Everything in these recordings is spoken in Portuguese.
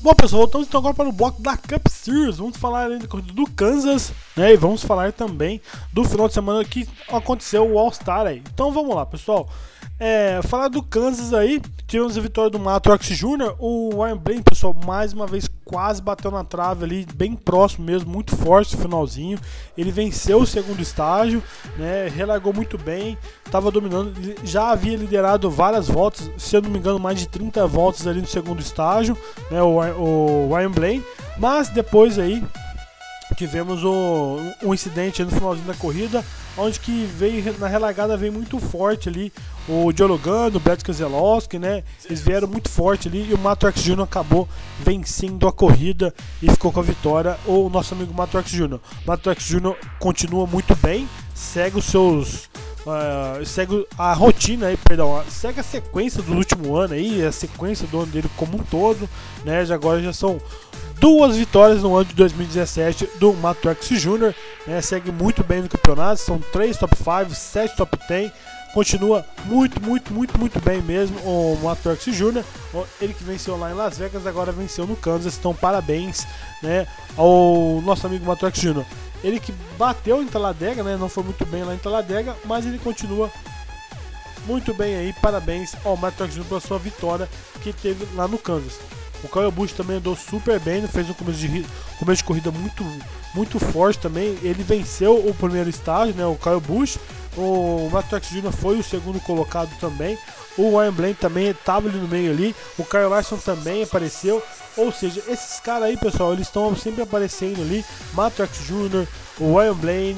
Bom, pessoal, voltamos então agora para o bloco da Cup Series. Vamos falar ainda da corrida do Kansas, né? E vamos falar também do final de semana que aconteceu o All-Star aí. Então vamos lá, pessoal. Falar do Kansas aí, tivemos a vitória do Matt Truex Jr. O Ryan Blaney, pessoal, mais uma vez quase bateu na trave ali, bem próximo mesmo, muito forte no finalzinho. Ele venceu o segundo estágio, né? Relargou muito bem, estava dominando, já havia liderado várias voltas, se eu não me engano, mais de 30 voltas ali no segundo estágio, né? O Ryan Blaney, mas depois aí tivemos um incidente no finalzinho da corrida, onde que veio na relargada, veio muito forte ali o Joe Logano, o Brad Keselowski, né? Eles vieram muito forte ali e o Matt Truex Jr. acabou vencendo a corrida e ficou com a vitória. O nosso amigo Matt Truex Jr. Matt Truex Jr. continua muito bem, segue os seus segue a rotina aí, perdão, segue a sequência do último ano aí, a sequência do ano dele como um todo, né? Agora já são 2 vitórias no ano de 2017 do Matt Truex Jr., né? Segue muito bem no campeonato, são 3 top 5, 7 top 10, continua muito bem mesmo o Matt Truex Jr., ele que venceu lá em Las Vegas, agora venceu no Kansas, então parabéns, né, ao nosso amigo Matt Truex Jr., ele que bateu em Talladega, né, não foi muito bem lá em Talladega, mas ele continua muito bem aí, parabéns ao Matt Truex Jr. pela sua vitória que teve lá no Kansas. O Kyle Busch também andou super bem, fez um começo de corrida muito forte também. Ele venceu o primeiro estágio, né, o Kyle Busch. O Matt Truex Jr. foi o segundo colocado também. O Ryan Blaney também estava ali no meio ali. O Kyle Larson também apareceu. Ou seja, esses caras aí, pessoal, eles estão sempre aparecendo ali. Matt Truex Jr., o Ryan Blaney,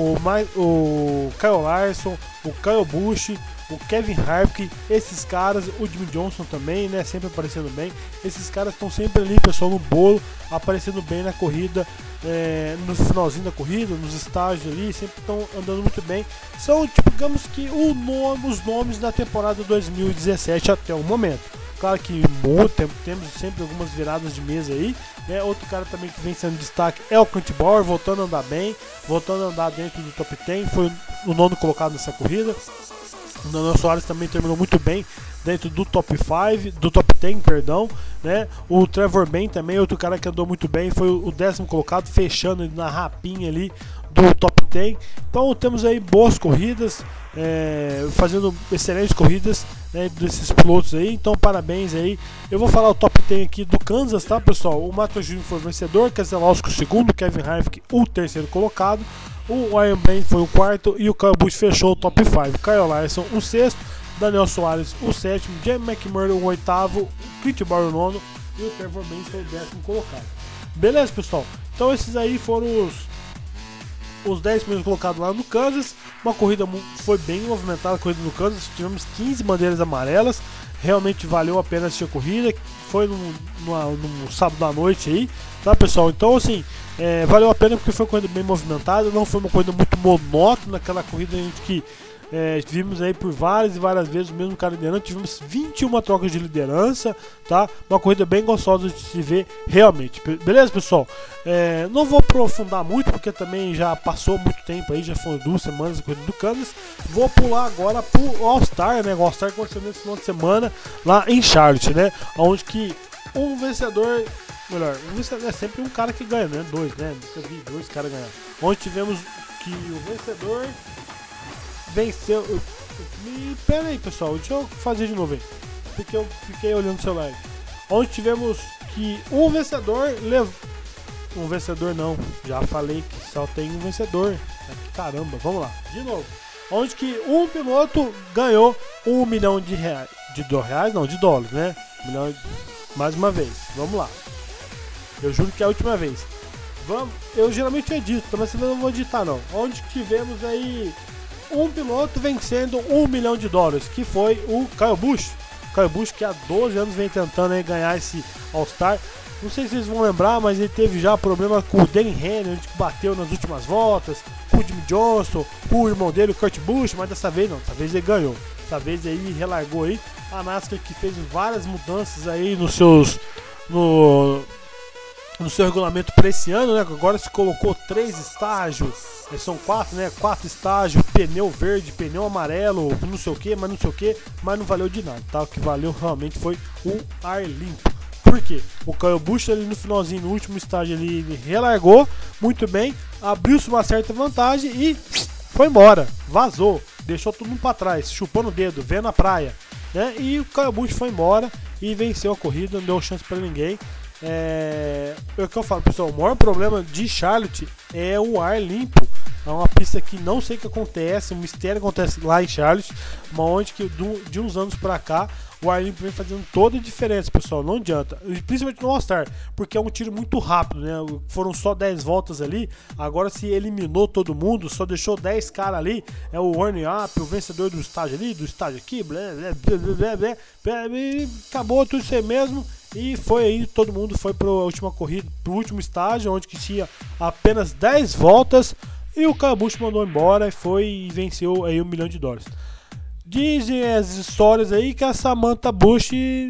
o Kyle Larson, o Kyle Busch, o Kevin Harvick, esses caras, o Jimmy Johnson também, né, sempre aparecendo bem. Esses caras estão sempre ali, pessoal, no bolo, aparecendo bem na corrida, no finalzinho da corrida, nos estágios ali, sempre estão andando muito bem. São, digamos que os nomes da temporada 2017 até o momento. Claro que temos sempre algumas viradas de mesa aí, né? Outro cara também que vem sendo destaque é o Clint Bowyer, voltando a andar bem, voltando a andar dentro do top 10, foi o 9º colocado nessa corrida. O Daniel Soares também terminou muito bem dentro do top 5, do top 10, perdão, né? O Trevor Bayne também, outro cara que andou muito bem, foi o 10º colocado, fechando na rapinha ali do top 10. Então temos aí boas corridas, fazendo excelentes corridas, né, desses pilotos aí, então parabéns aí. Eu vou falar o top 10 aqui do Kansas, tá, pessoal? O Matt Truex Jr. foi o vencedor, Keselowski o segundo, Kevin Harvick o 3º colocado, o Ryan Blaney foi o 4º e o Kyle Busch fechou o top 5. Kyle Larson o 6º, Daniel Soares o 7º, Jamie McMurray o 8º, Clint Bowyer o 9º e o Trevor Bayne foi o 10º colocado. Beleza, pessoal? Então esses aí foram os 10 primeiros colocados lá no Kansas. Uma corrida foi bem movimentada, a corrida do Kansas, tivemos 15 bandeiras amarelas, realmente valeu a pena assistir a corrida, foi no sábado à noite aí, tá, pessoal? Então assim, valeu a pena porque foi uma corrida bem movimentada, não foi uma corrida muito monótona, aquela corrida que vimos aí por várias e várias vezes o mesmo cara liderando. Tivemos 21 trocas de liderança, tá? Uma corrida bem gostosa de se ver realmente. Beleza, pessoal? Não vou aprofundar muito porque também já passou muito tempo aí, já foram 2 semanas a corrida do Kansas. Vou pular agora pro All-Star, né? O All-Star aconteceu nesse final de semana lá em Charlotte, né? Onde que um vencedor é sempre um cara que ganha, né? 2, né? Nunca vi 2 caras ganhar. Onde tivemos que o vencedor venceu. Pera aí, pessoal, deixa eu fazer de novo aí, porque eu fiquei olhando o celular. Onde tivemos que um vencedor um vencedor não, já falei que só tem um vencedor. Caramba, vamos lá, de novo. Onde que um piloto ganhou $1 milhão de dólares, né? Mais uma vez, vamos lá. Eu juro que é a última vez. Eu geralmente edito, mas eu não vou editar não. Onde tivemos aí um piloto vencendo $1 milhão de dólares, que foi o Kyle Busch. Kyle Busch, que há 12 anos vem tentando aí ganhar esse All-Star. Não sei se vocês vão lembrar, mas ele teve já problema com o Danny Henry, onde bateu nas últimas voltas, com o Jimmy Johnson, com o irmão dele, o Kurt Busch, mas dessa vez não, dessa vez ele ganhou. Dessa vez aí ele relargou aí. A NASCAR que fez várias mudanças aí no seu regulamento para esse ano, né? Agora se colocou 3 estágios, são 4, né? 4 estágios, pneu verde, pneu amarelo, não sei o que, mas não valeu de nada, tá? O que valeu realmente foi o ar limpo. Por quê? O Kyle Busch ali no finalzinho, no último estágio ele relargou muito bem, abriu-se uma certa vantagem e foi embora, vazou, deixou todo mundo para trás, chupando o dedo, vendo a praia, né? E o Kyle Busch foi embora e venceu a corrida, não deu chance para ninguém. É o que eu falo, pessoal, o maior problema de Charlotte é o ar limpo. É uma pista que não sei o que acontece, um mistério acontece lá em Charlotte, mas onde que de uns anos pra cá o ar limpo vem fazendo toda a diferença, pessoal, não adianta, principalmente no All-Star, porque é um tiro muito rápido, né? Foram só 10 voltas ali, agora se eliminou todo mundo, só deixou 10 caras ali, é o warm-up, o vencedor do estágio ali, do estágio aqui, blá, blá, blá, blá, blá, e acabou tudo isso aí mesmo. E foi aí, todo mundo foi para a última corrida, para o último estágio, onde que tinha apenas 10 voltas. E o Kyle Busch mandou embora e venceu aí $1 milhão. Dizem as histórias aí que a Samantha Busch,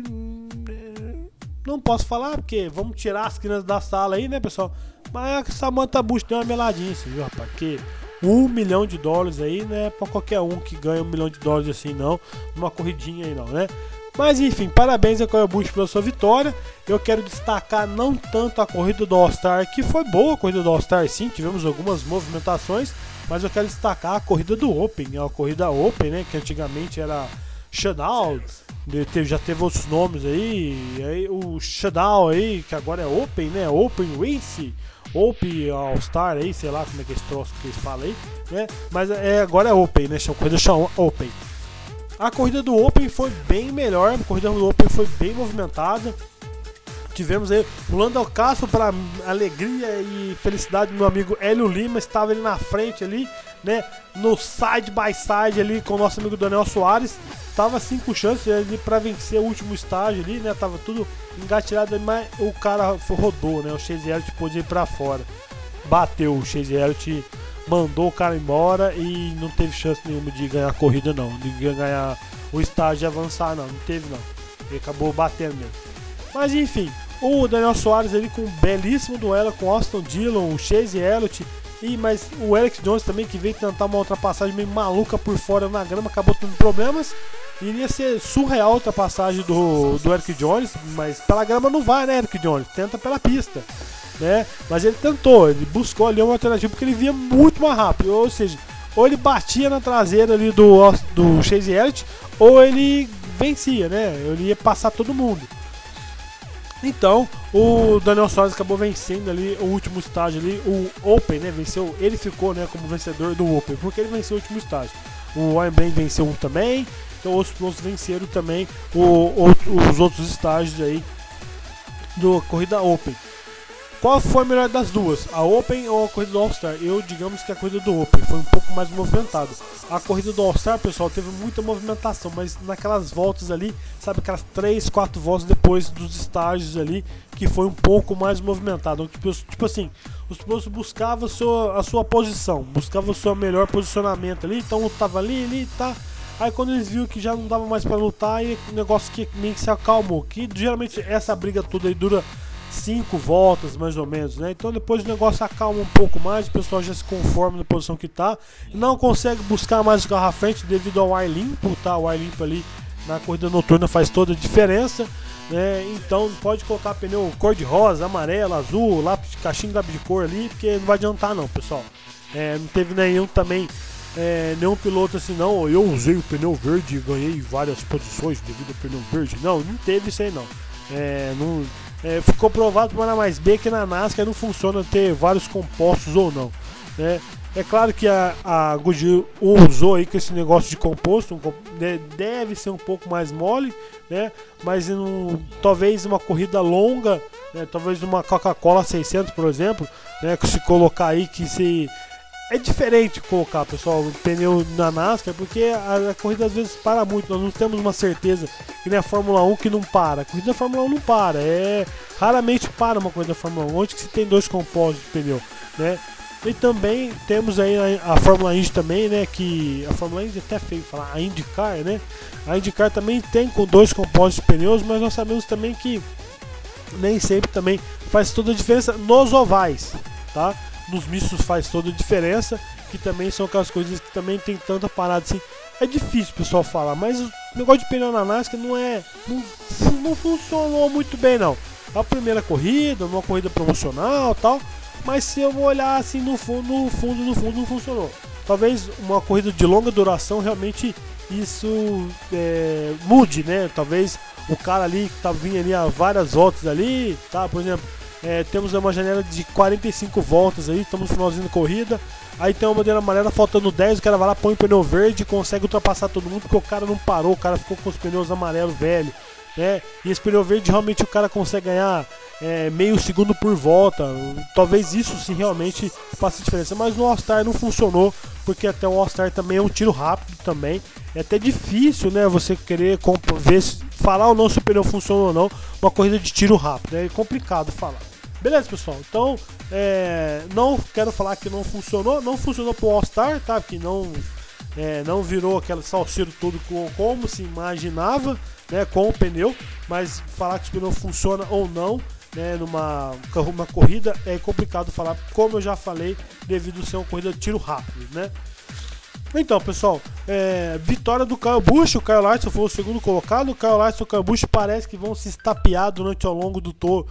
não posso falar porque vamos tirar as crianças da sala aí, né, pessoal? Mas a Samantha Busch deu uma meladinha, assim, viu, rapaz? Porque $1 milhão aí, né, pra qualquer um que ganha $1 milhão assim, não, numa corridinha aí não, né? Mas enfim, parabéns ao Kyle Busch pela sua vitória. Eu quero destacar não tanto a corrida do All-Star, que foi boa a corrida do All-Star, sim, tivemos algumas movimentações, mas eu quero destacar a corrida do Open, a corrida Open, né, que antigamente era Shutdown, já teve outros nomes aí o Shutdown aí, que agora é Open, né, Open Race, Open All-Star aí, sei lá como é que é esse troço que eles falam aí, né, mas agora é Open, né, a corrida chama Open. A corrida do Open foi bem melhor, a corrida do Open foi bem movimentada. Tivemos aí o Lando Castro, para alegria e felicidade do meu amigo Hélio Lima, estava ali na frente ali, né, no side by side ali com o nosso amigo Daniel Soares. Tava assim com chance ali para vencer o último estágio ali, né, tava tudo engatilhado, mas o cara rodou, né, o Chase Elliott pôde ir para fora. Bateu o Chase Elliott, mandou o cara embora e não teve chance nenhuma de ganhar a corrida não, de ganhar o estágio e avançar não teve não, ele acabou batendo mesmo. Mas enfim, o Daniel Soares ali com um belíssimo duelo com Austin Dillon, o Chase Elliott, mas o Alex Jones também, que veio tentar uma ultrapassagem meio maluca por fora na grama, acabou tendo problemas. Iria ser surreal a ultrapassagem do Eric Jones, mas pela grama não vai, né, Eric Jones? Tenta pela pista, né? Mas ele tentou, ele buscou ali uma alternativa porque ele via muito mais rápido, ou seja, ou ele batia na traseira ali do Chase Elliott, ou ele vencia, né? Ele ia passar todo mundo. Então, o Daniel Soares acabou vencendo ali o último estágio ali, o Open, né? Venceu, ele ficou, né, como vencedor do Open, porque ele venceu o último estágio. O Ryan Blaney venceu um também, então outros pilotos venceram também os outros estágios aí da corrida Open. Qual foi a melhor das duas? A Open ou a corrida do All-Star? Eu, digamos que a corrida do Open foi um pouco mais movimentada. A corrida do All-Star, pessoal, teve muita movimentação, mas naquelas voltas ali, sabe, aquelas 3, 4 voltas depois dos estágios ali, que foi um pouco mais movimentado. Tipo assim, os pilotos buscavam a sua posição, buscavam o seu melhor posicionamento ali, então tava ali, tá. Aí quando eles viram que já não dava mais para lutar, aí o negócio que meio que se acalmou, que geralmente essa briga toda aí dura 5 voltas mais ou menos, né? Então depois o negócio acalma um pouco mais, o pessoal já se conforma na posição que tá e não consegue buscar mais o carro à frente devido ao ar limpo, tá? O ar limpo ali na corrida noturna faz toda a diferença, né? Então pode colocar pneu cor de rosa, amarelo, azul, lápis, caixinho de lápis de cor ali, porque não vai adiantar não, pessoal. Não teve nenhum também, nenhum piloto assim, não, eu usei o pneu verde e ganhei várias posições devido ao pneu verde. Não teve isso aí não. Ficou provado por A mais B que na NASCAR não funciona ter vários compostos ou não, né? É claro que a Goodyear usou aí com esse negócio de composto, deve ser um pouco mais mole, né? Mas talvez uma corrida longa, né? Talvez uma Coca-Cola 600, por exemplo, né? Que se colocar aí é diferente colocar, pessoal, o pneu na NASCAR, porque a corrida às vezes para muito, nós não temos uma certeza que nem a Fórmula 1 que não para. A corrida da Fórmula 1 não para, raramente para uma corrida da Fórmula 1, onde que se tem 2 compostos de pneu, né? E também temos aí a Fórmula Indy também, né, que a Fórmula Indy até feio falar, a IndyCar, né? A IndyCar também tem com 2 compostos de pneus, mas nós sabemos também que nem sempre também faz toda a diferença nos ovais, tá? Nos mistos faz toda a diferença, que também são aquelas coisas que também tem tanta parada assim. É difícil o pessoal falar, mas o negócio de pneu na NASCAR não funcionou muito bem não. a primeira corrida, numa corrida promocional, tal. Mas se eu vou olhar assim no fundo não funcionou. Talvez uma corrida de longa duração realmente isso mude, né? Talvez o cara ali que tá vindo ali a várias voltas ali, tá? Por exemplo, temos uma janela de 45 voltas aí, estamos no finalzinho da corrida. Aí tem uma bandeira amarela, faltando 10, o cara vai lá, põe o pneu verde e consegue ultrapassar todo mundo porque o cara não parou, o cara ficou com os pneus amarelos velho, né? E esse pneu verde realmente o cara consegue ganhar meio segundo por volta. Talvez isso sim realmente faça diferença, mas no All-Star não funcionou, porque até o All-Star também é um tiro rápido também. É até difícil, né, você querer ver, falar ou não se o pneu funciona ou não, uma corrida de tiro rápido, é complicado falar. Beleza, pessoal? Então, não quero falar que não funcionou pro All-Star, tá? Que não virou aquele salseiro todo como se imaginava, né, com o pneu, mas falar que o pneu funciona ou não, né, numa corrida é complicado falar, como eu já falei, devido a ser uma corrida de tiro rápido, né? Então, pessoal, vitória do Kyle Busch. O Kyle Larson foi o segundo colocado. O Kyle Larson e o Kyle Busch parece que vão se estapear durante ao longo do tour,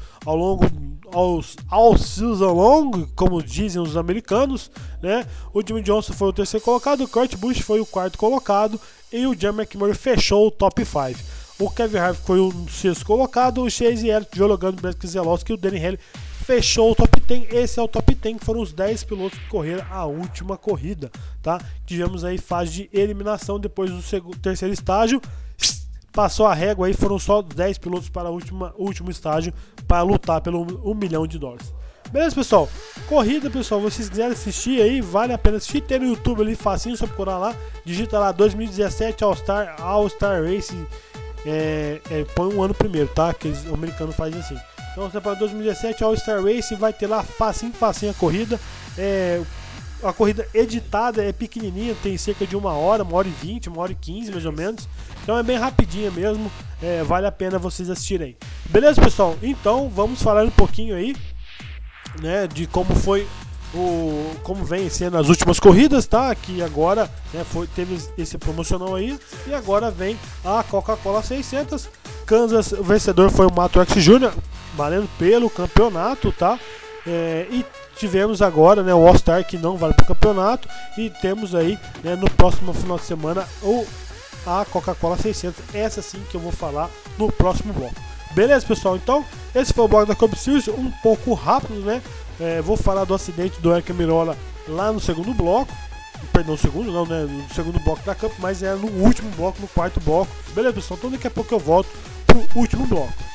all season long, como dizem os americanos, né? O Jimmy Johnson foi o terceiro colocado, o Kurt Busch foi o quarto colocado e o Jeremy McMurray fechou o top 5. O Kevin Harvick foi o sexto colocado, o Chase Elliott, Joe Logano, Brad Keselowski e o Danny Hamlin fechou o top 10. Esse é o top 10, que foram os 10 pilotos que correram a última corrida, tá? Tivemos aí fase de eliminação depois do terceiro estágio. Passou a régua aí, foram só 10 pilotos para o último estágio para lutar pelo $1 milhão. Beleza, pessoal? Corrida, pessoal, vocês quiserem assistir aí, vale a pena assistir. Tem no YouTube ali, facinho, só procurar lá. Digita lá 2017 All-Star Racing. Põe um ano primeiro, tá? Que o americano faz assim. Então, você para 2017 All-Star Racing, vai ter lá facinho a corrida. A corrida editada é pequenininha, tem cerca de 1 hora, 1h20, 1h15 mais ou menos. Então é bem rapidinha mesmo, vale a pena vocês assistirem. Beleza, pessoal? Então vamos falar um pouquinho aí, né, de como foi como vem sendo as últimas corridas, tá? Que agora, né, teve esse promocional aí e agora vem a Coca-Cola 600. Kansas, o vencedor foi o Matt Truex Jr., valendo pelo campeonato, tá? E tivemos agora, né, o All-Star, que não vale para o campeonato, e temos aí, né, no próximo final de semana a Coca-Cola 600, essa sim que eu vou falar no próximo bloco. Beleza, pessoal? Então, esse foi o bloco da Cup Series, um pouco rápido, né? Vou falar do acidente do Eric Almirola lá no segundo bloco. Perdão, no segundo bloco da Cup, mas no último bloco, no quarto bloco. Beleza, pessoal? Então daqui a pouco eu volto pro último bloco.